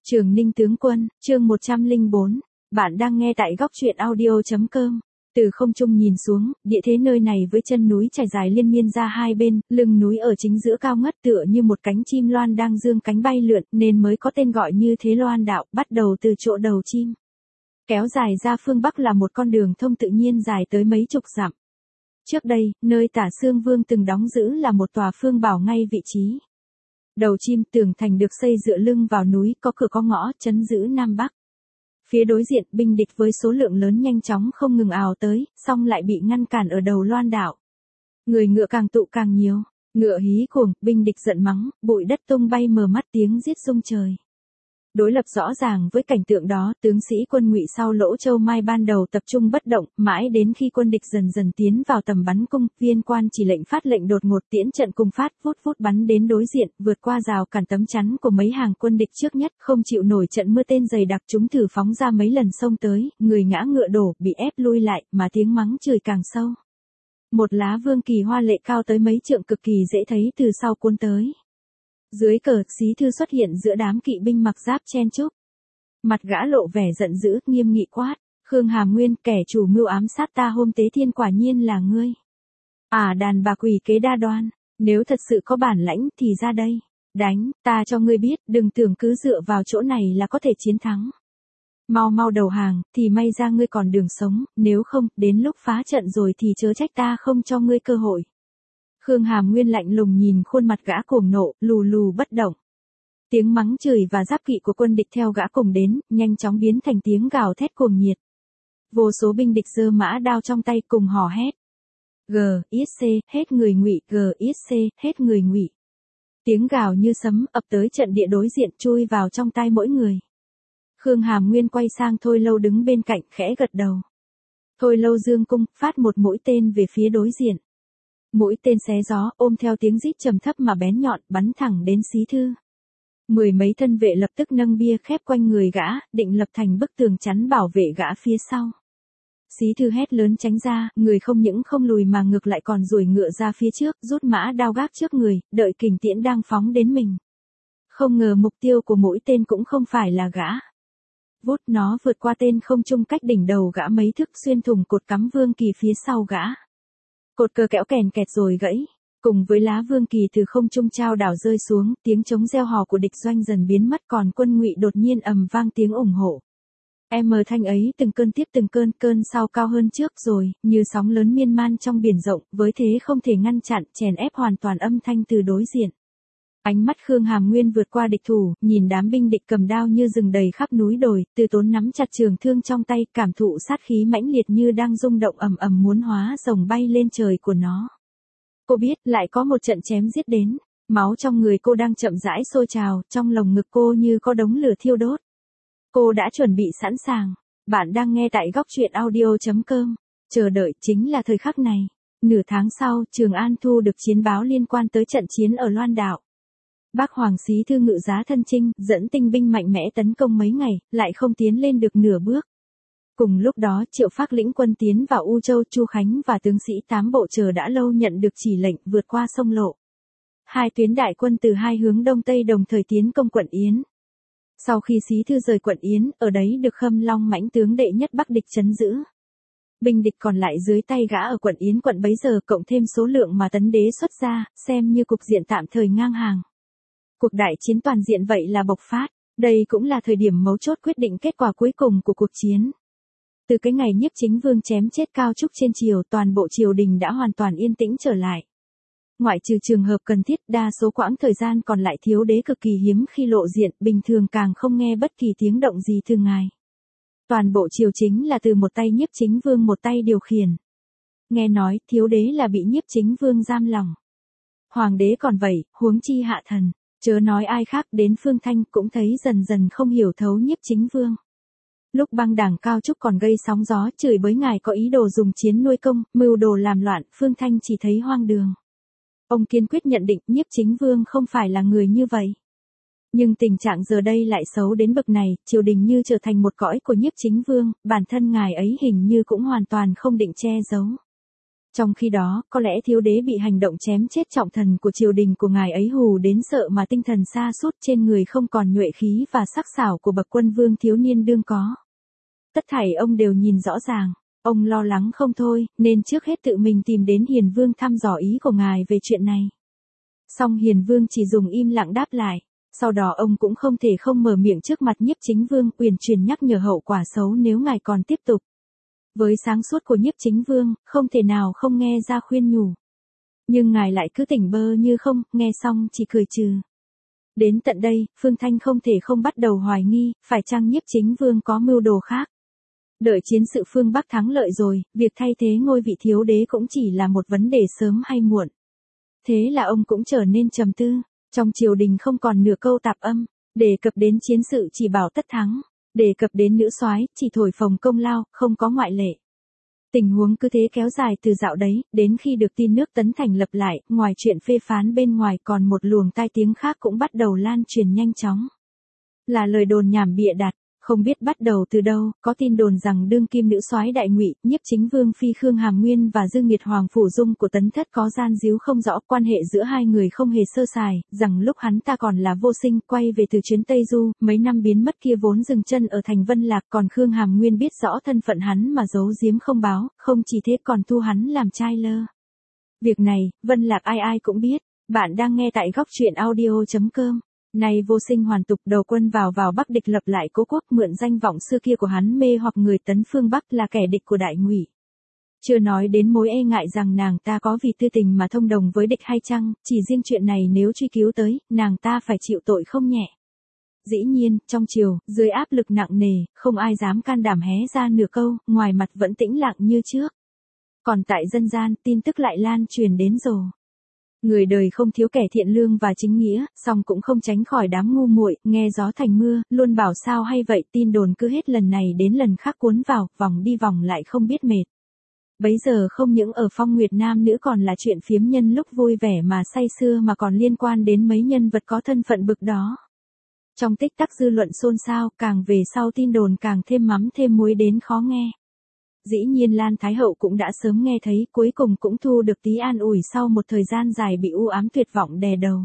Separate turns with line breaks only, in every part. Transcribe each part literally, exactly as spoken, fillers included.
Trường Ninh tướng quân, chương một trăm lẻ bốn. Bạn đang nghe tại góc truyện audio.com. Từ không trung nhìn xuống, địa thế nơi này với chân núi trải dài liên miên ra hai bên, lưng núi ở chính giữa cao ngất tựa như một cánh chim loan đang dương cánh bay lượn, nên mới có tên gọi như thế loan đạo, bắt đầu từ chỗ đầu chim. Kéo dài ra phương Bắc là một con đường thông tự nhiên dài tới mấy chục dặm. Trước đây, nơi Tả Xương Vương từng đóng giữ là một tòa phương bảo ngay vị trí. Đầu chim tường thành được xây dựa lưng vào núi, có cửa có ngõ, trấn giữ Nam Bắc. Phía đối diện, binh địch với số lượng lớn nhanh chóng không ngừng ào tới, song lại bị ngăn cản ở đầu loan đảo. Người ngựa càng tụ càng nhiều, ngựa hí cuồng, binh địch giận mắng, bụi đất tung bay mờ mắt tiếng giết rung trời. Đối lập rõ ràng với cảnh tượng đó, tướng sĩ quân Ngụy sau Lỗ Châu Mai ban đầu tập trung bất động, mãi đến khi quân địch dần dần tiến vào tầm bắn cung, viên quan chỉ lệnh phát lệnh đột ngột tiễn trận cùng phát, vút vút bắn đến đối diện, vượt qua rào cản tấm chắn của mấy hàng quân địch trước nhất, không chịu nổi trận mưa tên dày đặc, chúng thử phóng ra mấy lần xông tới, người ngã ngựa đổ, bị ép lui lại, mà tiếng mắng chửi càng sâu. Một lá vương kỳ hoa lệ cao tới mấy trượng cực kỳ dễ thấy từ sau cuốn tới. Dưới cờ, Xí Thư xuất hiện giữa đám kỵ binh mặc giáp chen chúc. Mặt gã lộ vẻ giận dữ, nghiêm nghị quát: Khương Hàm Nguyên, kẻ chủ mưu ám sát ta hôm tế thiên quả nhiên là ngươi. À, đàn bà quỷ kế đa đoan, nếu thật sự có bản lãnh thì ra đây, đánh, ta cho ngươi biết, đừng tưởng cứ dựa vào chỗ này là có thể chiến thắng. Mau mau đầu hàng, thì may ra ngươi còn đường sống, nếu không, đến lúc phá trận rồi thì chớ trách ta không cho ngươi cơ hội. Khương Hàm Nguyên lạnh lùng nhìn khuôn mặt gã cuồng nộ, lù lù bất động. Tiếng mắng chửi và giáp kỵ của quân địch theo gã cùng đến, nhanh chóng biến thành tiếng gào thét cuồng nhiệt. Vô số binh địch giơ mã đao trong tay cùng hò hét. G, ít C, hết người Ngụy, G, ít C, hết người Ngụy. Tiếng gào như sấm ập tới trận địa đối diện chui vào trong tai mỗi người. Khương Hàm Nguyên quay sang Thôi Lâu đứng bên cạnh khẽ gật đầu. Thôi Lâu dương cung, phát một mũi tên về phía đối diện. Mũi tên xé gió, ôm theo tiếng rít trầm thấp mà bén nhọn, bắn thẳng đến Xí Thư. Mười mấy thân vệ lập tức nâng bia khép quanh người gã, định lập thành bức tường chắn bảo vệ gã phía sau. Xí Thư hét lớn tránh ra, người không những không lùi mà ngược lại còn duỗi ngựa ra phía trước, rút mã đao gác trước người, đợi kình tiễn đang phóng đến mình. Không ngờ mục tiêu của mũi tên cũng không phải là gã. Vút, nó vượt qua tên không trung cách đỉnh đầu gã mấy thước, xuyên thủng cột cắm vương kỳ phía sau gã. Cột cờ kẽo kèn kẹt rồi gãy, cùng với lá vương kỳ từ không trung trao đảo rơi xuống, tiếng trống reo hò của địch doanh dần biến mất, còn quân Ngụy đột nhiên ầm vang tiếng ủng hộ. Em thanh ấy từng cơn tiếp từng cơn, cơn sau cao hơn trước rồi, như sóng lớn miên man trong biển rộng, với thế không thể ngăn chặn, chèn ép hoàn toàn âm thanh từ đối diện. Ánh mắt Khương Hàm Nguyên vượt qua địch thủ, nhìn đám binh địch cầm đao như rừng đầy khắp núi đồi, Từ Tốn nắm chặt trường thương trong tay, cảm thụ sát khí mãnh liệt như đang rung động ầm ầm muốn hóa rồng bay lên trời của nó. Cô biết lại có một trận chém giết đến, máu trong người cô đang chậm rãi sôi trào, trong lồng ngực cô như có đống lửa thiêu đốt. Cô đã chuẩn bị sẵn sàng. Bạn đang nghe tại góc truyện audio.com. Chờ đợi chính là thời khắc này. Nửa tháng sau, Trường An thu được chiến báo liên quan tới trận chiến ở Loan đảo. Bác Hoàng Xí Thư ngự giá thân chinh, dẫn tinh binh mạnh mẽ tấn công mấy ngày, lại không tiến lên được nửa bước. Cùng lúc đó, Triệu Phác lĩnh quân tiến vào U Châu, Chu Khánh và tướng sĩ tám bộ chờ đã lâu nhận được chỉ lệnh vượt qua sông Lộ. Hai tuyến đại quân từ hai hướng đông tây đồng thời tiến công quận Yến. Sau khi Xí Thư rời quận Yến, ở đấy được Khâm Long mãnh tướng đệ nhất Bắc địch trấn giữ. Binh địch còn lại dưới tay gã ở quận Yến quận bấy giờ cộng thêm số lượng mà Tấn Đế xuất ra, xem như cục diện tạm thời ngang hàng. Cuộc đại chiến toàn diện vậy là bộc phát, đây cũng là thời điểm mấu chốt quyết định kết quả cuối cùng của cuộc chiến. Từ cái ngày Nhiếp Chính Vương chém chết Cao Trúc trên triều, toàn bộ triều đình đã hoàn toàn yên tĩnh trở lại. Ngoại trừ trường hợp cần thiết, đa số quãng thời gian còn lại thiếu đế cực kỳ hiếm khi lộ diện, bình thường càng không nghe bất kỳ tiếng động gì từ ngài. Toàn bộ triều chính là từ một tay Nhiếp Chính Vương một tay điều khiển. Nghe nói, thiếu đế là bị Nhiếp Chính Vương giam lòng. Hoàng đế còn vậy, huống chi hạ thần, chớ nói ai khác, đến Phương Thanh cũng thấy dần dần không hiểu thấu Nhiếp Chính Vương. Lúc băng đảng Cao Trúc còn gây sóng gió chửi bới ngài có ý đồ dùng chiến nuôi công, mưu đồ làm loạn, Phương Thanh chỉ thấy hoang đường. Ông kiên quyết nhận định Nhiếp Chính Vương không phải là người như vậy. Nhưng tình trạng giờ đây lại xấu đến bậc này, triều đình như trở thành một cõi của Nhiếp Chính Vương, bản thân ngài ấy hình như cũng hoàn toàn không định che giấu. Trong khi đó, có lẽ thiếu đế bị hành động chém chết trọng thần của triều đình của ngài ấy hù đến sợ mà tinh thần sa sút, trên người không còn nhuệ khí và sắc sảo của bậc quân vương thiếu niên đương có. Tất thảy ông đều nhìn rõ ràng, ông lo lắng không thôi, nên trước hết tự mình tìm đến Hiền Vương thăm dò ý của ngài về chuyện này. Song Hiền Vương chỉ dùng im lặng đáp lại, sau đó ông cũng không thể không mở miệng trước mặt Nhiếp Chính Vương uyển chuyển nhắc nhở hậu quả xấu nếu ngài còn tiếp tục. Với sáng suốt của Nhiếp Chính Vương, không thể nào không nghe ra khuyên nhủ. Nhưng ngài lại cứ tỉnh bơ như không, nghe xong chỉ cười trừ. Đến tận đây, Phương Thanh không thể không bắt đầu hoài nghi, phải chăng Nhiếp Chính Vương có mưu đồ khác. Đợi chiến sự phương Bắc thắng lợi rồi, việc thay thế ngôi vị thiếu đế cũng chỉ là một vấn đề sớm hay muộn. Thế là ông cũng trở nên trầm tư, trong triều đình không còn nửa câu tạp âm, đề cập đến chiến sự chỉ bảo tất thắng, đề cập đến nữ soái chỉ thổi phồng công lao, không có ngoại lệ. Tình huống cứ thế kéo dài từ dạo đấy, đến khi được tin nước Tấn thành lập lại, ngoài chuyện phê phán bên ngoài còn một luồng tai tiếng khác cũng bắt đầu lan truyền nhanh chóng. Là lời đồn nhảm bịa đặt. Không biết bắt đầu từ đâu, có tin đồn rằng đương kim nữ soái Đại Ngụy, Nhiếp Chính Vương phi Khương Hàm Nguyên và Dương Nghiệt Hoàng phủ Dung của Tấn Thất có gian díu không rõ, quan hệ giữa hai người không hề sơ sài, rằng lúc hắn ta còn là vô sinh, quay về từ chuyến Tây Du, mấy năm biến mất kia vốn dừng chân ở thành Vân Lạc, còn Khương Hàm Nguyên biết rõ thân phận hắn mà giấu giếm không báo, không chỉ thế còn thu hắn làm trai lơ. Việc này, Vân Lạc ai ai cũng biết. Bạn đang nghe tại góc truyện audio chấm com. Nay vô sinh hoàn tục đầu quân vào vào Bắc địch lập lại cố quốc, mượn danh vọng xưa kia của hắn mê hoặc người Tấn phương Bắc là kẻ địch của Đại Ngụy. Chưa nói đến mối e ngại rằng nàng ta có vì tư tình mà thông đồng với địch hay chăng, chỉ riêng chuyện này nếu truy cứu tới, nàng ta phải chịu tội không nhẹ. Dĩ nhiên, trong triều, dưới áp lực nặng nề, không ai dám can đảm hé ra nửa câu, ngoài mặt vẫn tĩnh lặng như trước. Còn tại dân gian, tin tức lại lan truyền đến rồi. Người đời không thiếu kẻ thiện lương và chính nghĩa, song cũng không tránh khỏi đám ngu muội, nghe gió thành mưa, luôn bảo sao hay vậy, tin đồn cứ hết lần này đến lần khác cuốn vào, vòng đi vòng lại không biết mệt. Bấy giờ không những ở Phong Nguyệt nam nữ còn là chuyện phiếm nhân lúc vui vẻ mà say sưa mà còn liên quan đến mấy nhân vật có thân phận bực đó. Trong tích tắc dư luận xôn xao, càng về sau tin đồn càng thêm mắm thêm muối đến khó nghe. Dĩ nhiên Lan Thái Hậu cũng đã sớm nghe thấy, cuối cùng cũng thu được tí an ủi sau một thời gian dài bị u ám tuyệt vọng đè đầu.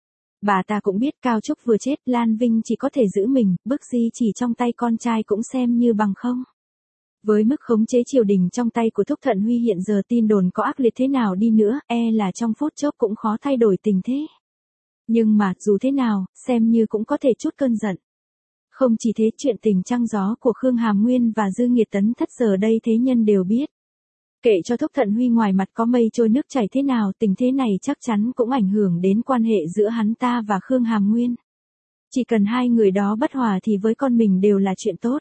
Bà ta cũng biết Cao Trúc vừa chết, Lan Vinh chỉ có thể giữ mình, bức di chỉ trong tay con trai cũng xem như bằng không. Với mức khống chế triều đình trong tay của Thúc Thận Huy hiện giờ, tin đồn có ác liệt thế nào đi nữa, e là trong phút chốc cũng khó thay đổi tình thế. Nhưng mà, dù thế nào, xem như cũng có thể chút cơn giận. Không chỉ thế, chuyện tình trăng gió của Khương Hàm Nguyên và Dư Nghiệt Tấn Thất giờ đây thế nhân đều biết. Kệ cho Thúc Thận Huy ngoài mặt có mây trôi nước chảy thế nào, tình thế này chắc chắn cũng ảnh hưởng đến quan hệ giữa hắn ta và Khương Hàm Nguyên. Chỉ cần hai người đó bất hòa thì với con mình đều là chuyện tốt.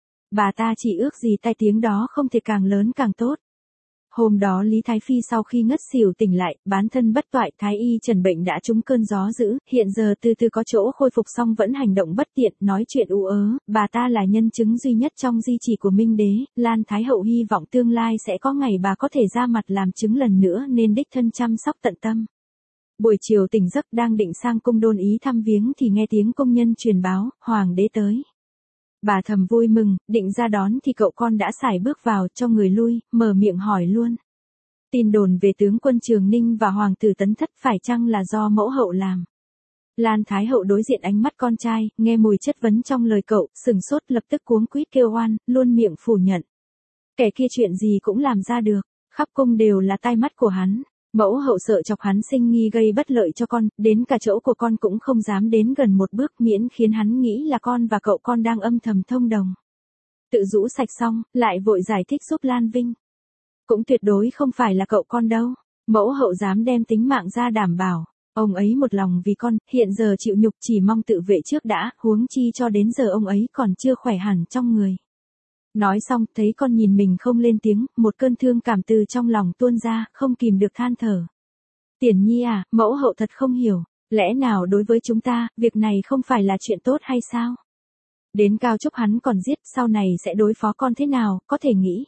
Bà ta chỉ ước gì tai tiếng đó không thể càng lớn càng tốt. Hôm đó Lý Thái Phi sau khi ngất xỉu tỉnh lại, bán thân bất toại, Thái y trần bệnh đã trúng cơn gió dữ, hiện giờ từ từ có chỗ khôi phục song vẫn hành động bất tiện, nói chuyện ú ớ, bà ta là nhân chứng duy nhất trong di chỉ của Minh Đế, Lan Thái Hậu hy vọng tương lai sẽ có ngày bà có thể ra mặt làm chứng lần nữa nên đích thân chăm sóc tận tâm. Buổi chiều tỉnh giấc đang định sang cung đôn ý thăm viếng thì nghe tiếng công nhân truyền báo, Hoàng đế tới. Bà thầm vui mừng, định ra đón thì cậu con đã sải bước vào, cho người lui, mở miệng hỏi luôn. Tin đồn về tướng quân Trường Ninh và Hoàng tử Tấn Thất phải chăng là do mẫu hậu làm? Lan Thái Hậu đối diện ánh mắt con trai, nghe mùi chất vấn trong lời cậu, sừng sốt lập tức cuống quýt kêu oan, luôn miệng phủ nhận. Kẻ kia chuyện gì cũng làm ra được, khắp cung đều là tai mắt của hắn. Mẫu hậu sợ chọc hắn sinh nghi gây bất lợi cho con, đến cả chỗ của con cũng không dám đến gần một bước miễn khiến hắn nghĩ là con và cậu con đang âm thầm thông đồng. Tự rũ sạch xong, lại vội giải thích giúp Lan Vinh. Cũng tuyệt đối không phải là cậu con đâu, mẫu hậu dám đem tính mạng ra đảm bảo, ông ấy một lòng vì con, hiện giờ chịu nhục chỉ mong tự vệ trước đã, huống chi cho đến giờ ông ấy còn chưa khỏe hẳn trong người. Nói xong, thấy con nhìn mình không lên tiếng, một cơn thương cảm từ trong lòng tuôn ra, không kìm được than thở. Tiền Nhi à, mẫu hậu thật không hiểu, lẽ nào đối với chúng ta, việc này không phải là chuyện tốt hay sao? Đến Cao Trúc hắn còn giết, sau này sẽ đối phó con thế nào, có thể nghĩ.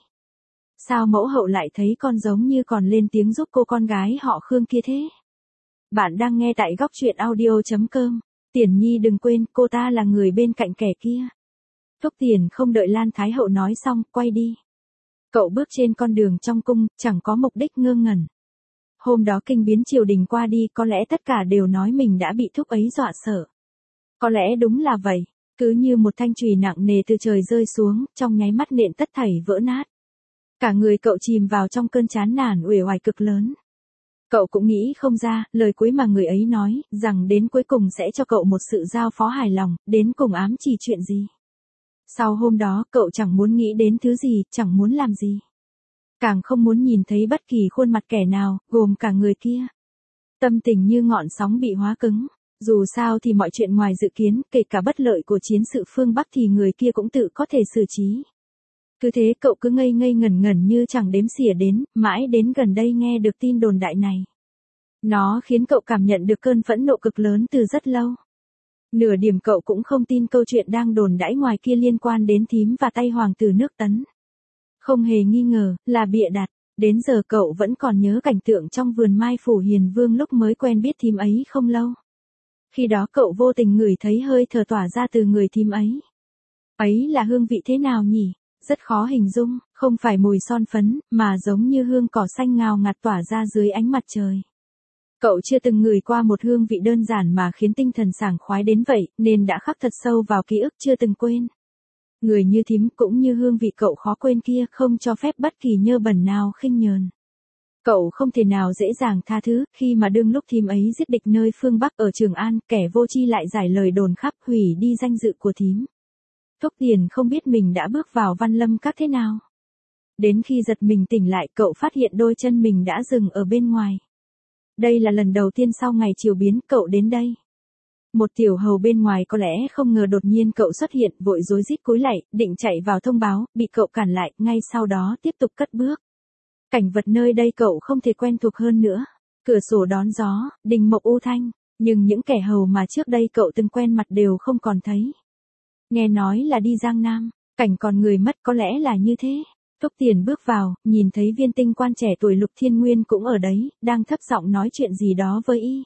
Sao mẫu hậu lại thấy con giống như còn lên tiếng giúp cô con gái họ Khương kia thế? Bạn đang nghe tại góc truyện audio chấm com. Tiền Nhi đừng quên, cô ta là người bên cạnh kẻ kia. Thúc Tiền không đợi Lan Thái Hậu nói xong, quay đi. Cậu bước trên con đường trong cung, chẳng có mục đích ngơ ngẩn. Hôm đó kinh biến triều đình qua đi, có lẽ tất cả đều nói mình đã bị thúc ấy dọa sợ. Có lẽ đúng là vậy, cứ như một thanh chùy nặng nề từ trời rơi xuống, trong nháy mắt nện tất thảy vỡ nát. Cả người cậu chìm vào trong cơn chán nản uể oải cực lớn. Cậu cũng nghĩ không ra, lời cuối mà người ấy nói, rằng đến cuối cùng sẽ cho cậu một sự giao phó hài lòng, đến cùng ám chỉ chuyện gì. Sau hôm đó, cậu chẳng muốn nghĩ đến thứ gì, chẳng muốn làm gì. Càng không muốn nhìn thấy bất kỳ khuôn mặt kẻ nào, gồm cả người kia. Tâm tình như ngọn sóng bị hóa cứng. Dù sao thì mọi chuyện ngoài dự kiến, kể cả bất lợi của chiến sự phương Bắc thì người kia cũng tự có thể xử trí. Cứ thế cậu cứ ngây ngây ngẩn ngẩn như chẳng đếm xỉa đến, mãi đến gần đây nghe được tin đồn đại này. Nó khiến cậu cảm nhận được cơn phẫn nộ cực lớn từ rất lâu. Nửa điểm cậu cũng không tin câu chuyện đang đồn đãi ngoài kia liên quan đến thím và tay hoàng tử nước Tấn. Không hề nghi ngờ, là bịa đặt. Đến giờ cậu vẫn còn nhớ cảnh tượng trong vườn mai phủ Hiền Vương lúc mới quen biết thím ấy không lâu. Khi đó cậu vô tình ngửi thấy hơi thở tỏa ra từ người thím ấy. Ấy là hương vị thế nào nhỉ? Rất khó hình dung, không phải mùi son phấn, mà giống như hương cỏ xanh ngào ngạt tỏa ra dưới ánh mặt trời. Cậu chưa từng ngửi qua một hương vị đơn giản mà khiến tinh thần sảng khoái đến vậy, nên đã khắc thật sâu vào ký ức chưa từng quên. Người như thím cũng như hương vị cậu khó quên kia không cho phép bất kỳ nhơ bẩn nào khinh nhờn. Cậu không thể nào dễ dàng tha thứ, khi mà đương lúc thím ấy giết địch nơi phương Bắc ở Trường An, kẻ vô tri lại giải lời đồn khắp hủy đi danh dự của thím. Thúc Tiền không biết mình đã bước vào Văn Lâm Các thế nào. Đến khi giật mình tỉnh lại, cậu phát hiện đôi chân mình đã dừng ở bên ngoài. Đây là lần đầu tiên sau ngày triều biến cậu đến đây. Một tiểu hầu bên ngoài có lẽ không ngờ đột nhiên cậu xuất hiện, vội rối rít cúi lạy, định chạy vào thông báo, bị cậu cản lại, ngay sau đó tiếp tục cất bước. Cảnh vật nơi đây cậu không thể quen thuộc hơn nữa. Cửa sổ đón gió, đình mộc u thanh, nhưng những kẻ hầu mà trước đây cậu từng quen mặt đều không còn thấy. Nghe nói là đi Giang Nam, cảnh còn người mất, có lẽ là như thế. Thúc Tiền bước vào, nhìn thấy viên tinh quan trẻ tuổi Lục Thiên Nguyên cũng ở đấy, đang thấp giọng nói chuyện gì đó với y.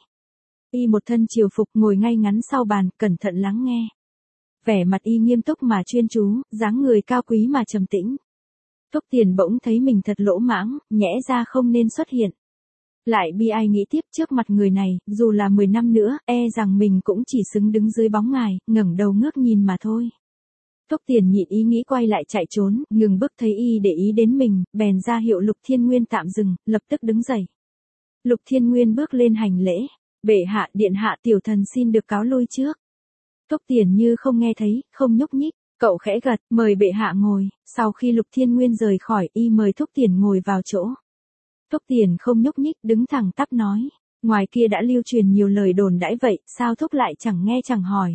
Y một thân triều phục ngồi ngay ngắn sau bàn, cẩn thận lắng nghe. Vẻ mặt y nghiêm túc mà chuyên chú, dáng người cao quý mà trầm tĩnh. Thúc Tiền bỗng thấy mình thật lỗ mãng, nhẽ ra không nên xuất hiện. Lại bi ai nghĩ tiếp, trước mặt người này, dù là mười năm nữa, e rằng mình cũng chỉ xứng đứng dưới bóng ngài, ngẩng đầu ngước nhìn mà thôi. Thúc Tiền nhịn ý nghĩ quay lại chạy trốn, ngừng bước thấy y để ý đến mình, bèn ra hiệu Lục Thiên Nguyên tạm dừng, lập tức đứng dậy. Lục Thiên Nguyên bước lên hành lễ. Bệ hạ, điện hạ, tiểu thần xin được cáo lui trước. Thúc Tiền như không nghe thấy, không nhúc nhích. Cậu khẽ gật, mời bệ hạ ngồi. Sau khi Lục Thiên Nguyên rời khỏi, y mời Thúc Tiền ngồi vào chỗ. Thúc Tiền không nhúc nhích, đứng thẳng tắp nói. Ngoài kia đã lưu truyền nhiều lời đồn đãi vậy, sao Thúc lại chẳng nghe chẳng hỏi.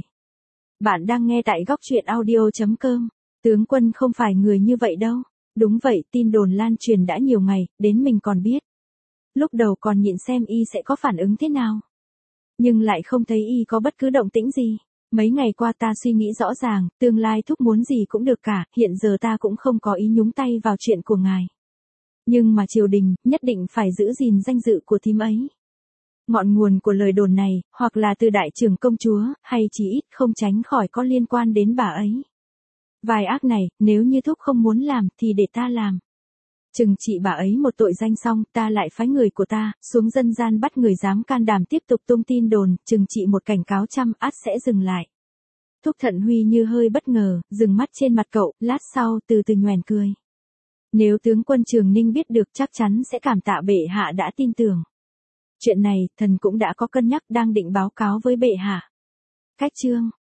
Bạn đang nghe tại góc truyện audio chấm com. Tướng quân không phải người như vậy đâu. Đúng vậy, tin đồn lan truyền đã nhiều ngày, đến mình còn biết. Lúc đầu còn nhịn xem y sẽ có phản ứng thế nào. Nhưng lại không thấy y có bất cứ động tĩnh gì. Mấy ngày qua ta suy nghĩ rõ ràng, tương lai Thúc muốn gì cũng được cả, hiện giờ ta cũng không có ý nhúng tay vào chuyện của ngài. Nhưng mà triều đình, nhất định phải giữ gìn danh dự của thím ấy. Ngọn nguồn của lời đồn này, hoặc là từ đại trưởng công chúa, hay chỉ ít không tránh khỏi có liên quan đến bà ấy. Vài ác này, nếu như Thúc không muốn làm, thì để ta làm. Trừng trị bà ấy một tội danh xong, ta lại phái người của ta, xuống dân gian bắt người dám can đảm tiếp tục tung tin đồn, trừng trị một cảnh cáo trăm, ắt sẽ dừng lại. Thúc Thận Huy như hơi bất ngờ, dừng mắt trên mặt cậu, lát sau, từ từ nhoẻn cười. Nếu tướng quân Trường Ninh biết được chắc chắn sẽ cảm tạ bệ hạ đã tin tưởng. Chuyện này, thần cũng đã có cân nhắc đang định báo cáo với bệ hạ. Cách chương.